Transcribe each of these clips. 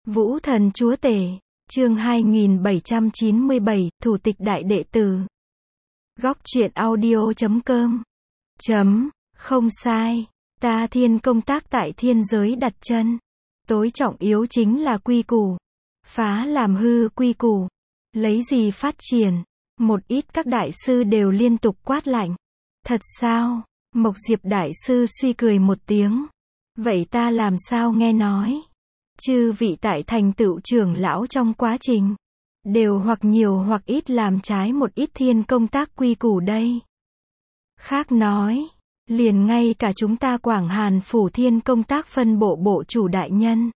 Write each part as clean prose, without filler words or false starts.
Vũ Thần Chúa Tể, chương 2797, Thủ tịch Đại Đệ Tử. Góc truyện audio.com. Không sai, ta thiên công tác tại thiên giới đặt chân. Tối trọng yếu chính là quy củ. Phá làm hư quy củ. Lấy gì phát triển? Một ít các đại sư đều liên tục quát lạnh. Thật sao? Mộc Diệp đại sư suy cười một tiếng. Vậy ta làm sao nghe nói? Chư vị tại thành tựu trưởng lão trong quá trình, đều hoặc nhiều hoặc ít làm trái một ít thiên công tác quy củ đây. Khác nói, liền ngay cả chúng ta Quảng Hàn Phủ thiên công tác phân bộ bộ chủ đại nhân.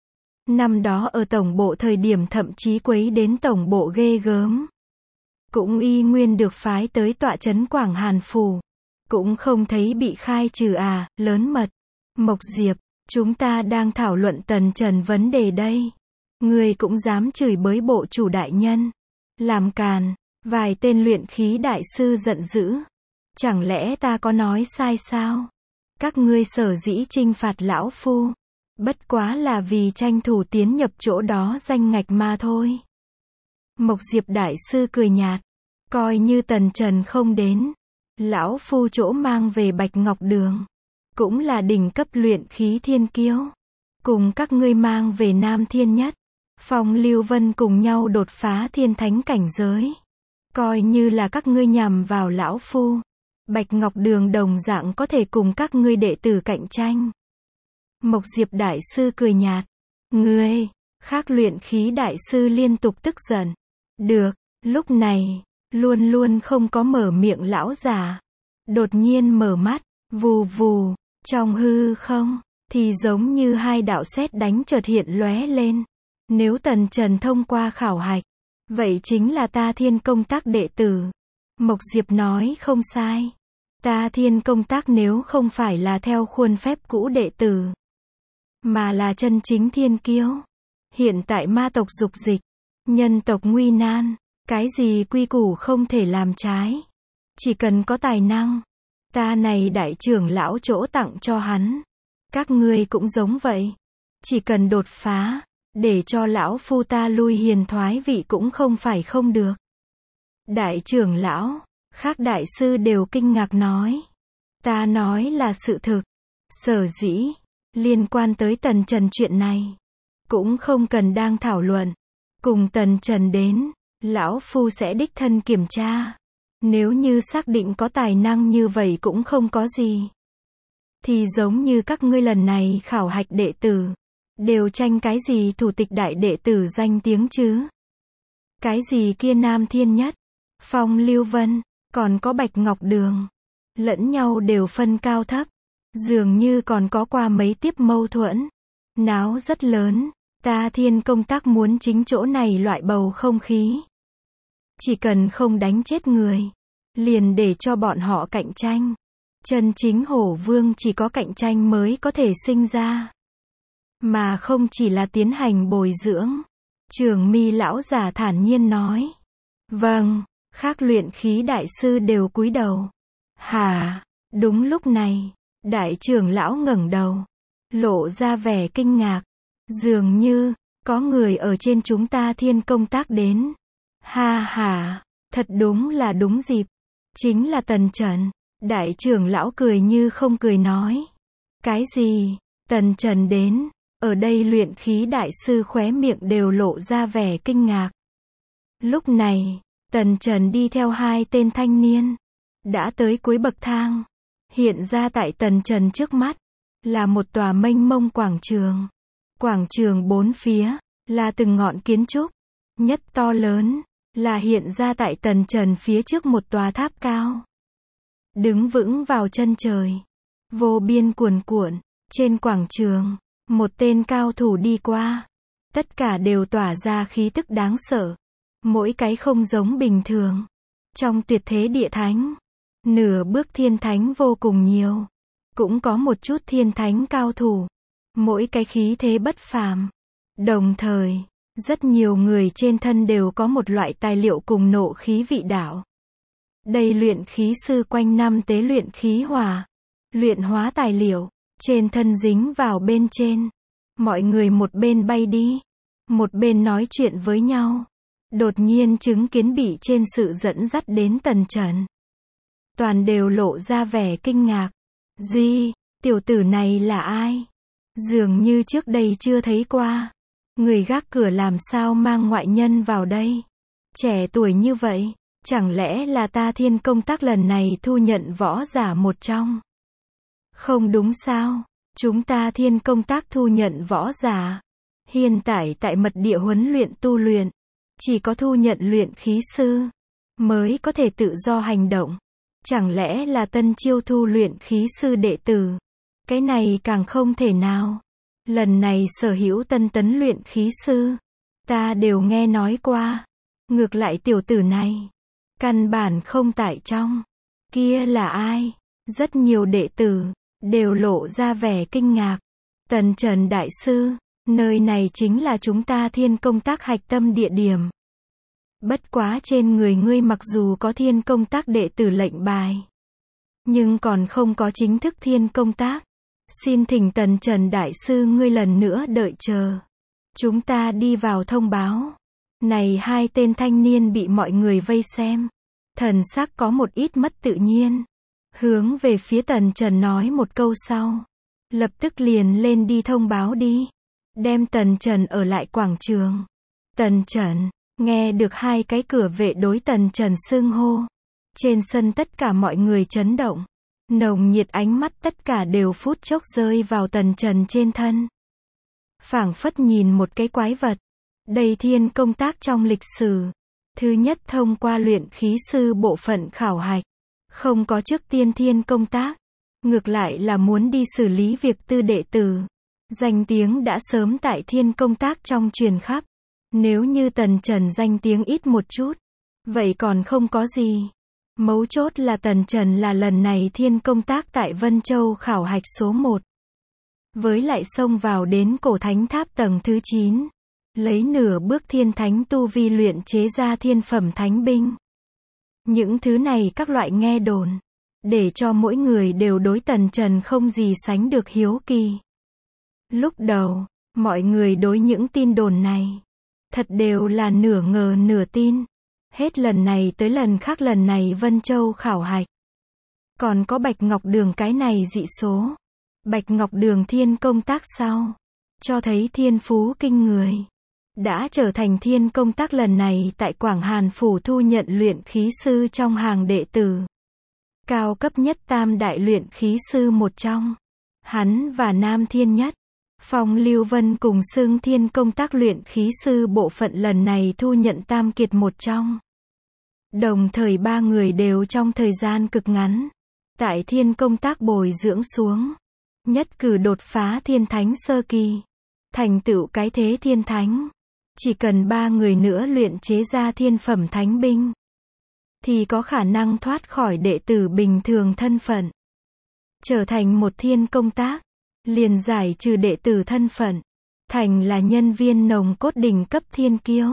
Năm đó ở tổng bộ thời điểm thậm chí quấy đến tổng bộ ghê gớm. Cũng y nguyên được phái tới tọa trấn Quảng Hàn Phủ. Cũng không thấy bị khai trừ à, lớn mật. Mộc Diệp, chúng ta đang thảo luận tần trần vấn đề đây. Ngươi cũng dám chửi bới bộ chủ đại nhân. Làm càn, vài tên luyện khí đại sư giận dữ. Chẳng lẽ ta có nói sai sao? Các ngươi sở dĩ trinh phạt lão phu. Bất quá là vì tranh thủ tiến nhập chỗ đó danh ngạch mà thôi. Mộc Diệp đại sư cười nhạt. Coi như tần trần không đến. Lão phu chỗ mang về Bạch Ngọc Đường. Cũng là đỉnh cấp luyện khí thiên kiêu. Cùng các ngươi mang về Nam Thiên Nhất. Phong Lưu Vân cùng nhau đột phá thiên thánh cảnh giới. Coi như là các ngươi nhằm vào lão phu. Bạch Ngọc Đường đồng dạng có thể cùng các ngươi đệ tử cạnh tranh. Mộc Diệp đại sư cười nhạt. Ngươi, khác luyện khí đại sư liên tục tức giận. Được, lúc này, luôn luôn không có mở miệng lão già. Đột nhiên mở mắt, vù vù, trong hư không, thì giống như hai đạo sét đánh chợt hiện lóe lên. Nếu tần trần thông qua khảo hạch, vậy chính là ta thiên công tác đệ tử. Mộc Diệp nói không sai. Ta thiên công tác nếu không phải là theo khuôn phép cũ đệ tử, mà là chân chính thiên kiêu. Hiện tại ma tộc dục dịch, nhân tộc nguy nan, cái gì quy củ không thể làm trái. Chỉ cần có tài năng, ta này đại trưởng lão chỗ tặng cho hắn. Các ngươi cũng giống vậy. Chỉ cần đột phá, để cho lão phu ta lui hiền thoái vị cũng không phải không được. Đại trưởng lão, khác đại sư đều kinh ngạc nói. Ta nói là sự thực. Sở dĩ, liên quan tới tần trần chuyện này, cũng không cần đang thảo luận. Cùng tần trần đến, lão phu sẽ đích thân kiểm tra. Nếu như xác định có tài năng như vậy cũng không có gì. Thì giống như các ngươi lần này khảo hạch đệ tử, đều tranh cái gì thủ tịch đại đệ tử danh tiếng chứ? Cái gì kia Nam Thiên Nhất, Phong Lưu Vân, còn có Bạch Ngọc Đường. Lẫn nhau đều phân cao thấp. Dường như còn có qua mấy tiếp mâu thuẫn. Náo rất lớn. Ta thiên công tác muốn chính chỗ này loại bầu không khí. Chỉ cần không đánh chết người, liền để cho bọn họ cạnh tranh. Chân chính hổ vương chỉ có cạnh tranh mới có thể sinh ra. Mà không chỉ là tiến hành bồi dưỡng. Trường Mi lão già thản nhiên nói. Vâng, khác luyện khí đại sư đều cúi đầu. Hả? Đúng lúc này, đại trưởng lão ngẩng đầu, lộ ra vẻ kinh ngạc. Dường như, có người ở trên chúng ta thiên công tác đến. Ha ha, thật đúng là đúng dịp. Chính là Tần Trần. Đại trưởng lão cười như không cười nói. Cái gì? Tần Trần đến. Ở đây luyện khí đại sư khóe miệng đều lộ ra vẻ kinh ngạc. Lúc này, Tần Trần đi theo hai tên thanh niên. Đã tới cuối bậc thang. Hiện ra tại Tần Trần trước mắt, là một tòa mênh mông quảng trường. Quảng trường bốn phía, là từng ngọn kiến trúc. Nhất to lớn, là hiện ra tại Tần Trần phía trước một tòa tháp cao. Đứng vững vào chân trời. Vô biên cuồn cuộn, trên quảng trường, một tên cao thủ đi qua. Tất cả đều tỏa ra khí tức đáng sợ. Mỗi cái không giống bình thường. Trong tuyệt thế địa thánh, nửa bước thiên thánh vô cùng nhiều. Cũng có một chút thiên thánh cao thủ. Mỗi cái khí thế bất phàm. Đồng thời, rất nhiều người trên thân đều có một loại tài liệu cùng nộ khí vị đạo. Đây luyện khí sư quanh năm tế luyện khí hỏa. Luyện hóa tài liệu, trên thân dính vào bên trên. Mọi người một bên bay đi, một bên nói chuyện với nhau. Đột nhiên chứng kiến bị trên sự dẫn dắt đến Tần Trần. Toàn đều lộ ra vẻ kinh ngạc. Gì, tiểu tử này là ai? Dường như trước đây chưa thấy qua. Người gác cửa làm sao mang ngoại nhân vào đây? Trẻ tuổi như vậy, chẳng lẽ là Ta Thiên công tác lần này thu nhận võ giả một trong? Không đúng sao? Chúng Ta Thiên công tác thu nhận võ giả. Hiện tại mật địa huấn luyện tu luyện, chỉ có thu nhận luyện khí sư mới có thể tự do hành động. Chẳng lẽ là tân chiêu thu luyện khí sư đệ tử? Cái này càng không thể nào. Lần này sở hữu tân tấn luyện khí sư, ta đều nghe nói qua. Ngược lại tiểu tử này, căn bản không tại trong. Kia là ai? Rất nhiều đệ tử đều lộ ra vẻ kinh ngạc. Tần Trần đại sư, nơi này chính là chúng Ta Thiên công tác hạch tâm địa điểm. Bất quá trên người ngươi mặc dù có Thiên công tác đệ tử lệnh bài, nhưng còn không có chính thức Thiên công tác. Xin thỉnh Tần Trần đại sư ngươi lần nữa đợi chờ. Chúng ta đi vào thông báo. Này hai tên thanh niên bị mọi người vây xem. Thần sắc có một ít mất tự nhiên. Hướng về phía Tần Trần nói một câu sau. Lập tức liền lên đi thông báo đi. Đem Tần Trần ở lại quảng trường. Tần Trần, nghe được hai cái cửa vệ đối Tần Trần xưng hô. Trên sân tất cả mọi người chấn động. Nồng nhiệt ánh mắt tất cả đều phút chốc rơi vào Tần Trần trên thân. Phảng phất nhìn một cái quái vật. Đây Thiên công tác trong lịch sử. Thứ nhất thông qua luyện khí sư bộ phận khảo hạch. Không có trước tiên Thiên công tác. Ngược lại là muốn đi xử lý việc tư đệ tử. Danh tiếng đã sớm tại Thiên công tác trong truyền khắp. Nếu như Tần Trần danh tiếng ít một chút, vậy còn không có gì. Mấu chốt là Tần Trần là lần này Thiên công tác tại Vân Châu khảo hạch số 1. Với lại xông vào đến cổ thánh tháp tầng thứ 9. Lấy nửa bước thiên thánh tu vi luyện chế ra thiên phẩm thánh binh. Những thứ này các loại nghe đồn. Để cho mỗi người đều đối Tần Trần không gì sánh được hiếu kỳ. Lúc đầu, mọi người đối những tin đồn này. Thật đều là nửa ngờ nửa tin. Hết lần này tới lần khác lần này Vân Châu khảo hạch. Còn có Bạch Ngọc Đường cái này dị số. Bạch Ngọc Đường Thiên công tác sau. Cho thấy thiên phú kinh người. Đã trở thành Thiên công tác lần này tại Quảng Hàn Phủ thu nhận luyện khí sư trong hàng đệ tử. Cao cấp nhất tam đại luyện khí sư một trong. Hắn và Nam Thiên Nhất. Phong Lưu Vân cùng xưng Thiên công tác luyện khí sư bộ phận lần này thu nhận tam kiệt một trong. Đồng thời ba người đều trong thời gian cực ngắn. Tại Thiên công tác bồi dưỡng xuống. Nhất cử đột phá thiên thánh sơ kỳ. Thành tựu cái thế thiên thánh. Chỉ cần ba người nữa luyện chế ra thiên phẩm thánh binh. Thì có khả năng thoát khỏi đệ tử bình thường thân phận. Trở thành một Thiên công tác. Liền giải trừ đệ tử thân phận. Thành là nhân viên nồng cốt đỉnh cấp thiên kiêu.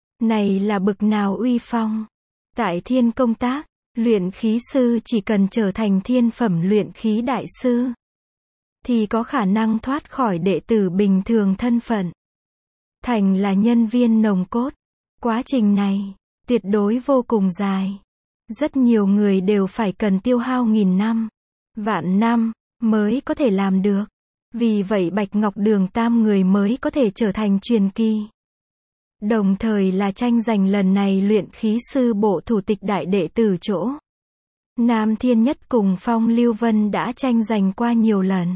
Này là bực nào uy phong. Tại Thiên công tác, luyện khí sư chỉ cần trở thành thiên phẩm luyện khí đại sư. Thì có khả năng thoát khỏi đệ tử bình thường thân phận. Thành là nhân viên nồng cốt. Quá trình này, tuyệt đối vô cùng dài. Rất nhiều người đều phải cần tiêu hao nghìn năm, vạn năm, mới có thể làm được. Vì vậy Bạch Ngọc Đường tam người mới có thể trở thành truyền kỳ. Đồng thời là tranh giành lần này luyện khí sư bộ thủ tịch đại đệ tử chỗ. Nam Thiên Nhất cùng Phong Lưu Vân đã tranh giành qua nhiều lần.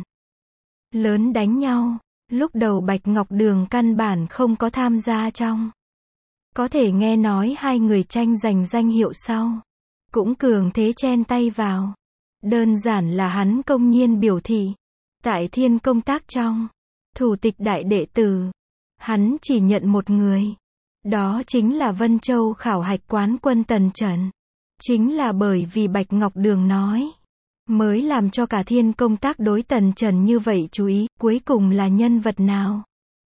Lớn đánh nhau, lúc đầu Bạch Ngọc Đường căn bản không có tham gia trong. Có thể nghe nói hai người tranh giành danh hiệu sau. Cũng cường thế chen tay vào. Đơn giản là hắn công nhiên biểu thị. Tại Thiên công tác trong, thủ tịch đại đệ tử, hắn chỉ nhận một người. Đó chính là Vân Châu khảo hạch quán quân Tần Trần. Chính là bởi vì Bạch Ngọc Đường nói, mới làm cho cả Thiên công tác đối Tần Trần như vậy chú ý, cuối cùng là nhân vật nào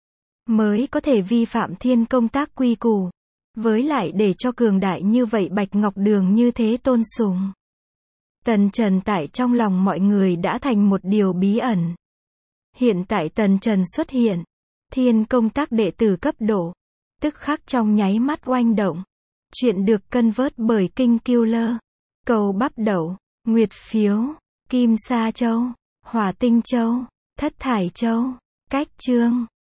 mới có thể vi phạm Thiên công tác quy củ. Với lại để cho cường đại như vậy Bạch Ngọc Đường như thế tôn sùng. Tần Trần tại trong lòng mọi người đã thành một điều bí ẩn. Hiện tại Tần Trần xuất hiện, Thiên công tác đệ tử cấp độ. Tức khắc trong nháy mắt oanh động. Chuyện được cân vớt bởi Kinh Killer. Cầu bắp đậu, nguyệt phiếu, kim sa châu, hỏa tinh châu, thất thải châu. Cách chương